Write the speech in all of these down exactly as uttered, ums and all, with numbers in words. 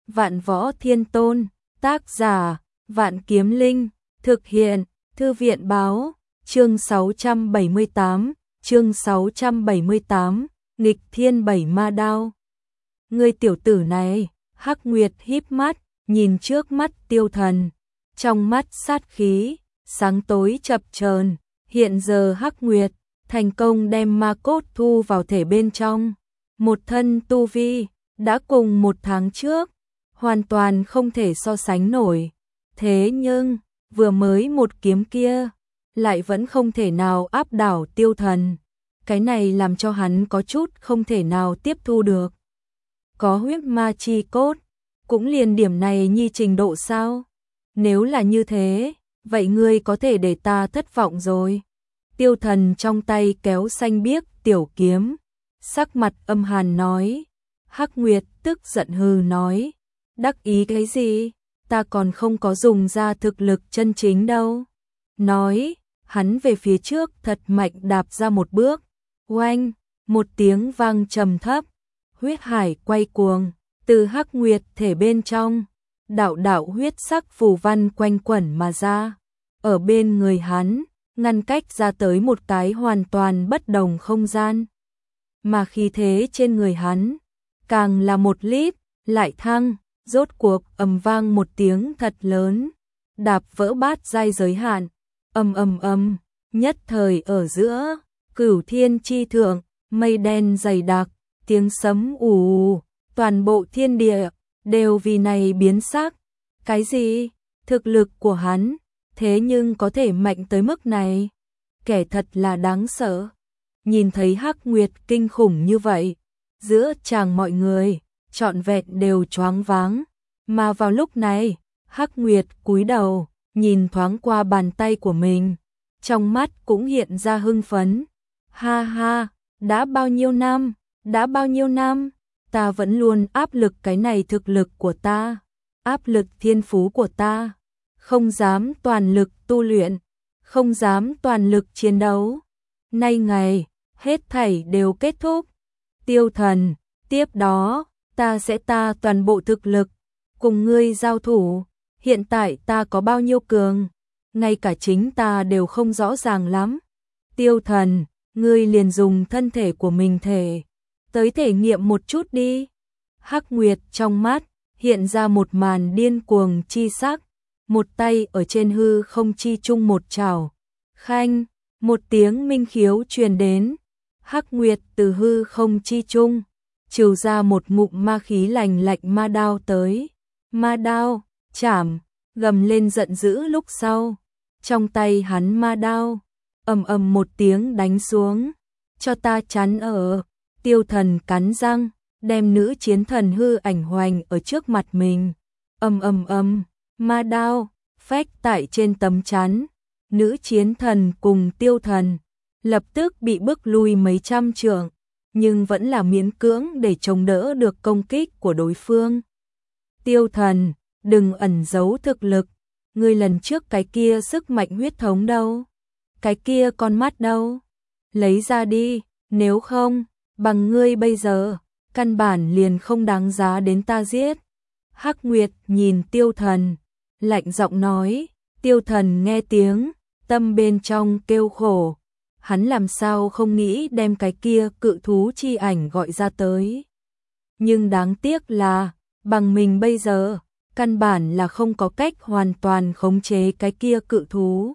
Vạn Võ Thiên Tôn, tác giả, Vạn Kiếm Linh, thực hiện, Thư viện báo, chương sáu trăm bảy mươi tám, chương sáu trăm bảy mươi tám, nghịch thiên bảy ma đao. Ngươi tiểu tử này, Hắc Nguyệt híp mắt, nhìn trước mắt Tiêu Thần, trong mắt sát khí, sáng tối chập chờn. Hiện giờ Hắc Nguyệt thành công đem ma cốt thu vào thể bên trong, một thân tu vi đã cùng một tháng trước hoàn toàn không thể so sánh nổi. Thế nhưng vừa mới một kiếm kia lại vẫn không thể nào áp đảo Tiêu Thần, cái này làm cho hắn có chút không thể nào tiếp thu được. Có huyết ma chi cốt, cũng liền điểm này nhi trình độ sao? Nếu là như thế, vậy ngươi có thể để ta thất vọng rồi. Tiêu Thần trong tay kéo xanh biếc tiểu kiếm, sắc mặt âm hàn nói. Hắc Nguyệt tức giận hừ nói, đắc ý cái gì, ta còn không có dùng ra thực lực chân chính đâu. Nói, hắn về phía trước thật mạnh đạp ra một bước, oanh, một tiếng vang trầm thấp, huyết hải quay cuồng, từ Hắc Nguyệt thể bên trong, đạo đạo huyết sắc phù văn quanh quẩn mà ra, ở bên người hắn, ngăn cách ra tới một cái hoàn toàn bất đồng không gian. Mà khí thế trên người hắn, càng là một lít, lại thăng, rốt cuộc ầm vang một tiếng thật lớn, đạp vỡ bát giai giới hạn, ầm ầm ầm, nhất thời ở giữa, cửu thiên chi thượng, mây đen dày đặc, tiếng sấm ù ù, toàn bộ thiên địa đều vì này biến sắc. Cái gì? Thực lực của hắn, thế nhưng có thể mạnh tới mức này, kẻ thật là đáng sợ. Nhìn thấy Hắc Nguyệt kinh khủng như vậy, giữa chàng mọi người trọn vẹn đều choáng váng, mà vào lúc này, Hắc Nguyệt cúi đầu, nhìn thoáng qua bàn tay của mình, trong mắt cũng hiện ra hưng phấn. Ha ha, đã bao nhiêu năm, đã bao nhiêu năm, ta vẫn luôn áp lực cái này thực lực của ta, áp lực thiên phú của ta, không dám toàn lực tu luyện, không dám toàn lực chiến đấu. Nay ngày, hết thảy đều kết thúc. Tiêu Thần, tiếp đó, ta sẽ ta toàn bộ thực lực, cùng ngươi giao thủ. Hiện tại ta có bao nhiêu cường, ngay cả chính ta đều không rõ ràng lắm. Tiêu Thần, ngươi liền dùng thân thể của mình thể, tới thể nghiệm một chút đi. Hắc Nguyệt trong mắt, hiện ra một màn điên cuồng chi sắc, một tay ở trên hư không chi chung một chảo. Khanh, một tiếng minh khiếu truyền đến, Hắc Nguyệt từ hư không chi chung, trừ ra một ngụm ma khí lành lạnh ma đao tới. Ma đao, chảm, gầm lên giận dữ lúc sau, trong tay hắn ma đao, ầm ầm một tiếng đánh xuống, cho ta chắn ở. Tiêu Thần cắn răng, đem nữ chiến thần hư ảnh hoành ở trước mặt mình, ầm ầm ầm, ma đao phách tại trên tấm chắn, nữ chiến thần cùng Tiêu Thần lập tức bị bức lui mấy trăm trượng, nhưng vẫn là miễn cưỡng để chống đỡ được công kích của đối phương. Tiêu Thần, đừng ẩn giấu thực lực, ngươi lần trước cái kia sức mạnh huyết thống đâu? Cái kia con mắt đâu? Lấy ra đi, nếu không, bằng ngươi bây giờ, căn bản liền không đáng giá đến ta giết. Hắc Nguyệt nhìn Tiêu Thần, lạnh giọng nói. Tiêu Thần nghe tiếng, tâm bên trong kêu khổ, hắn làm sao không nghĩ đem cái kia cự thú chi ảnh gọi ra tới. Nhưng đáng tiếc là, bằng mình bây giờ, căn bản là không có cách hoàn toàn khống chế cái kia cự thú.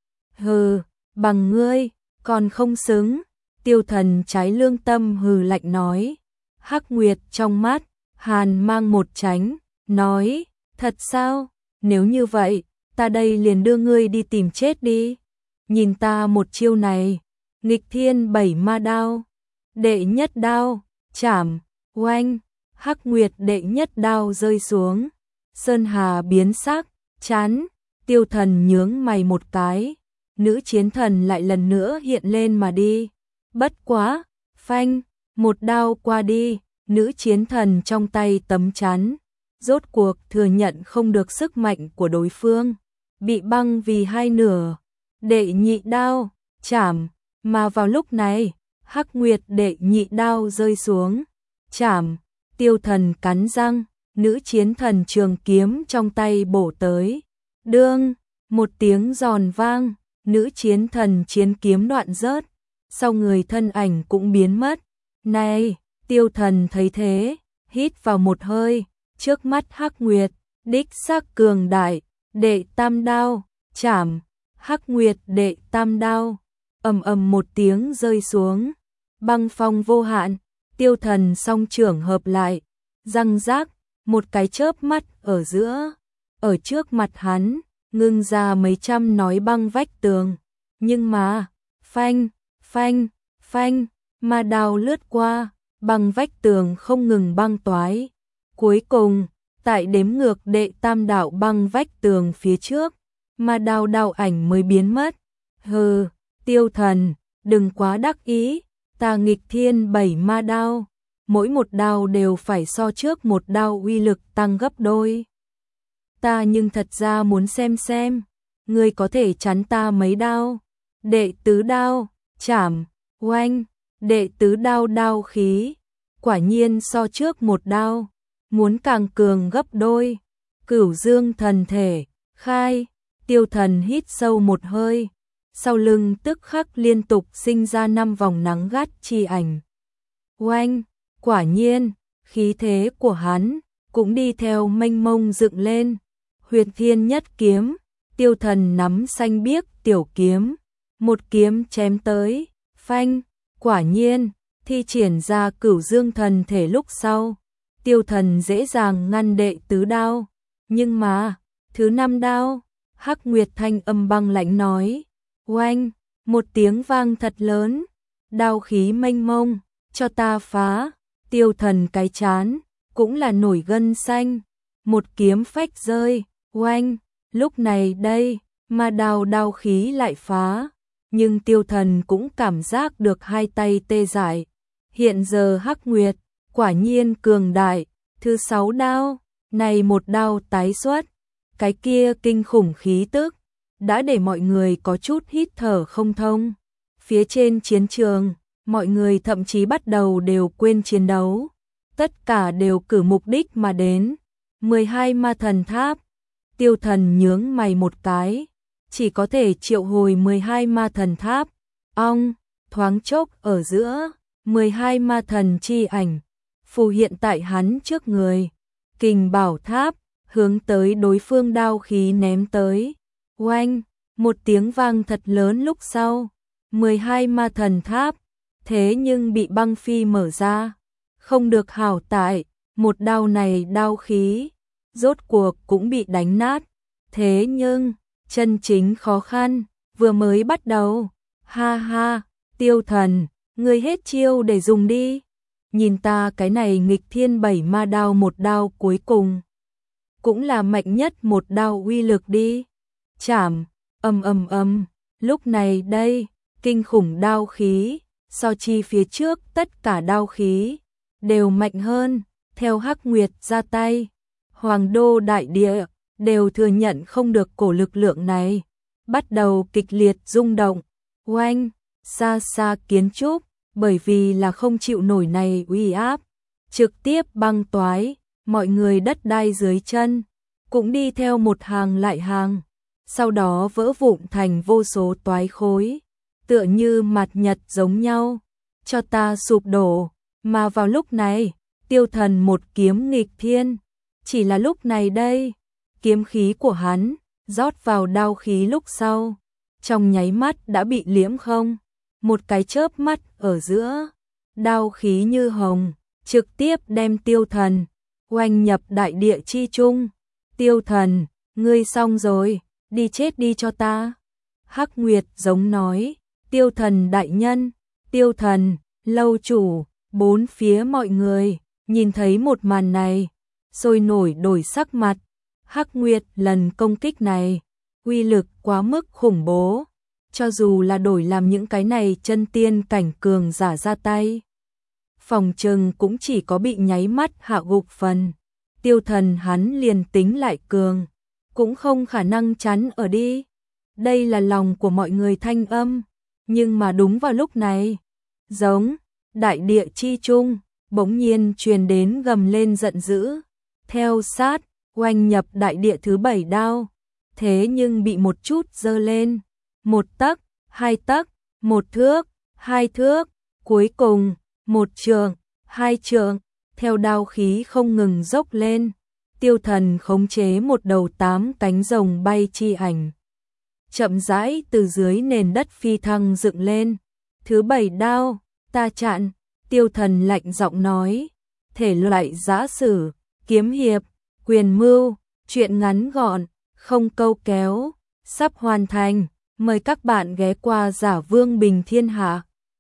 Hừ, bằng ngươi, còn không xứng. Tiêu Thần trái lương tâm hừ lạnh nói. Hắc Nguyệt trong mắt, hàn mang một tránh, nói, thật sao? Nếu như vậy, ta đây liền đưa ngươi đi tìm chết đi. Nhìn ta một chiêu này, nghịch thiên bảy ma đao, đệ nhất đao, chảm, oanh, Hắc Nguyệt đệ nhất đao rơi xuống, sơn hà biến sắc, chán. Tiêu Thần nhướng mày một cái, nữ chiến thần lại lần nữa hiện lên mà đi. Bất quá, phanh, một đao qua đi, nữ chiến thần trong tay tấm chắn, rốt cuộc thừa nhận không được sức mạnh của đối phương, bị băng vì hai nửa. Đệ nhị đao, chảm, mà vào lúc này, Hắc Nguyệt đệ nhị đao rơi xuống, chảm. Tiêu Thần cắn răng, nữ chiến thần trường kiếm trong tay bổ tới. Đương, một tiếng giòn vang, nữ chiến thần chiến kiếm đoạn rớt, sau người thân ảnh cũng biến mất. Này, Tiêu Thần thấy thế, hít vào một hơi, trước mắt Hắc Nguyệt, đích xác cường đại, đệ tam đao, chảm, Hắc Nguyệt đệ tam đao, ầm ầm một tiếng rơi xuống, băng phong vô hạn, Tiêu Thần song trưởng hợp lại, răng rác, một cái chớp mắt ở giữa, ở trước mặt hắn, ngưng ra mấy trăm nói băng vách tường, nhưng mà, phanh, phanh, phanh, ma đao lướt qua, băng vách tường không ngừng băng toái. Cuối cùng, tại đếm ngược đệ tam đạo băng vách tường phía trước, ma đao đao ảnh mới biến mất. Hừ, Tiêu Thần, đừng quá đắc ý, ta nghịch thiên bảy ma đao, mỗi một đao đều phải so trước một đao uy lực tăng gấp đôi. Ta nhưng thật ra muốn xem xem, ngươi có thể chắn ta mấy đao. Đệ tứ đao, chảm, oanh, đệ tứ đao đao khí, quả nhiên so trước một đao, muốn càng cường gấp đôi. Cửu Dương thần thể, khai, Tiêu Thần hít sâu một hơi, sau lưng tức khắc liên tục sinh ra năm vòng nắng gắt chi ảnh. Oanh, quả nhiên, khí thế của hắn cũng đi theo mênh mông dựng lên. Huyệt Thiên Nhất kiếm, Tiêu Thần nắm xanh biếc tiểu kiếm, một kiếm chém tới, phanh, quả nhiên, thi triển ra Cửu Dương thần thể lúc sau, Tiêu Thần dễ dàng ngăn đệ tứ đao, nhưng mà, thứ năm đao, Hắc Nguyệt thanh âm băng lãnh nói, oanh, một tiếng vang thật lớn, đao khí mênh mông, cho ta phá. Tiêu Thần cái chán, cũng là nổi gân xanh, một kiếm phách rơi, oanh, lúc này đây, ma đao đao khí lại phá, nhưng Tiêu Thần cũng cảm giác được hai tay tê dại. Hiện giờ Hắc Nguyệt, quả nhiên cường đại, thứ sáu đao, này một đao tái xuất, cái kia kinh khủng khí tức, đã để mọi người có chút hít thở không thông. Phía trên chiến trường, mọi người thậm chí bắt đầu đều quên chiến đấu, tất cả đều cử mục đích mà đến. mười hai ma thần tháp, Tiêu Thần nhướng mày một cái, chỉ có thể triệu hồi mười hai ma thần tháp. Ong, thoáng chốc ở giữa, mười hai ma thần chi ảnh phù hiện tại hắn trước người. Kình Bảo Tháp hướng tới đối phương đao khí ném tới. Oanh, một tiếng vang thật lớn lúc sau, mười hai ma thần tháp thế nhưng bị băng phi mở ra. Không được hảo tại, một đao này đao khí, rốt cuộc cũng bị đánh nát. Thế nhưng, chân chính khó khăn, vừa mới bắt đầu. Ha ha, Tiêu Thần, ngươi hết chiêu để dùng đi. Nhìn ta cái này nghịch thiên bảy ma đao một đao cuối cùng. Cũng là mạnh nhất một đao uy lực đi. Chảm, ầm ầm ầm, lúc này đây, kinh khủng đao khí, so chi phía trước tất cả đao khí đều mạnh hơn. Theo Hắc Nguyệt ra tay, Hoàng Đô đại địa đều thừa nhận không được cổ lực lượng này, bắt đầu kịch liệt rung động. Oanh, xa xa kiến trúc, bởi vì là không chịu nổi này uy áp, trực tiếp băng toái, mọi người đất đai dưới chân cũng đi theo một hàng lại hàng, sau đó vỡ vụn thành vô số toái khối, tựa như mặt nhật giống nhau, cho ta sụp đổ. Mà vào lúc này, Tiêu Thần một kiếm nghịch thiên, chỉ là lúc này đây, kiếm khí của hắn rót vào đao khí lúc sau, trong nháy mắt đã bị liễm không. Một cái chớp mắt ở giữa, đao khí như hồng, trực tiếp đem Tiêu Thần oanh nhập đại địa chi trung. Tiêu Thần, ngươi xong rồi, đi chết đi cho ta. Hắc Nguyệt giống nói, Tiêu Thần đại nhân, Tiêu Thần, lâu chủ. Bốn phía mọi người nhìn thấy một màn này, sôi nổi đổi sắc mặt. Hắc Nguyệt lần công kích này, uy lực quá mức khủng bố, cho dù là đổi làm những cái này chân tiên cảnh cường giả ra tay, phòng trừng cũng chỉ có bị nháy mắt hạ gục phần. Tiêu Thần hắn liền tính lại cường, cũng không khả năng chắn ở đi. Đây là lòng của mọi người thanh âm, nhưng mà đúng vào lúc này, giống đại địa chi trung, bỗng nhiên truyền đến gầm lên giận dữ. theo sát, oanh nhập đại địa thứ bảy đao. Thế nhưng bị một chút giơ lên, một tấc, hai tấc, một thước, hai thước, cuối cùng, một trượng, hai trượng, theo đao khí không ngừng dốc lên. Tiêu Thần khống chế một đầu tám cánh rồng bay chi ảnh, chậm rãi từ dưới nền đất phi thăng dựng lên. Thứ bảy đao, ta chặn. Tiêu Thần lạnh giọng nói, thể loại giã sử, kiếm hiệp, quyền mưu, truyện ngắn gọn, không câu kéo, sắp hoàn thành. Mời các bạn ghé qua Giả Vương Bình Thiên Hạ.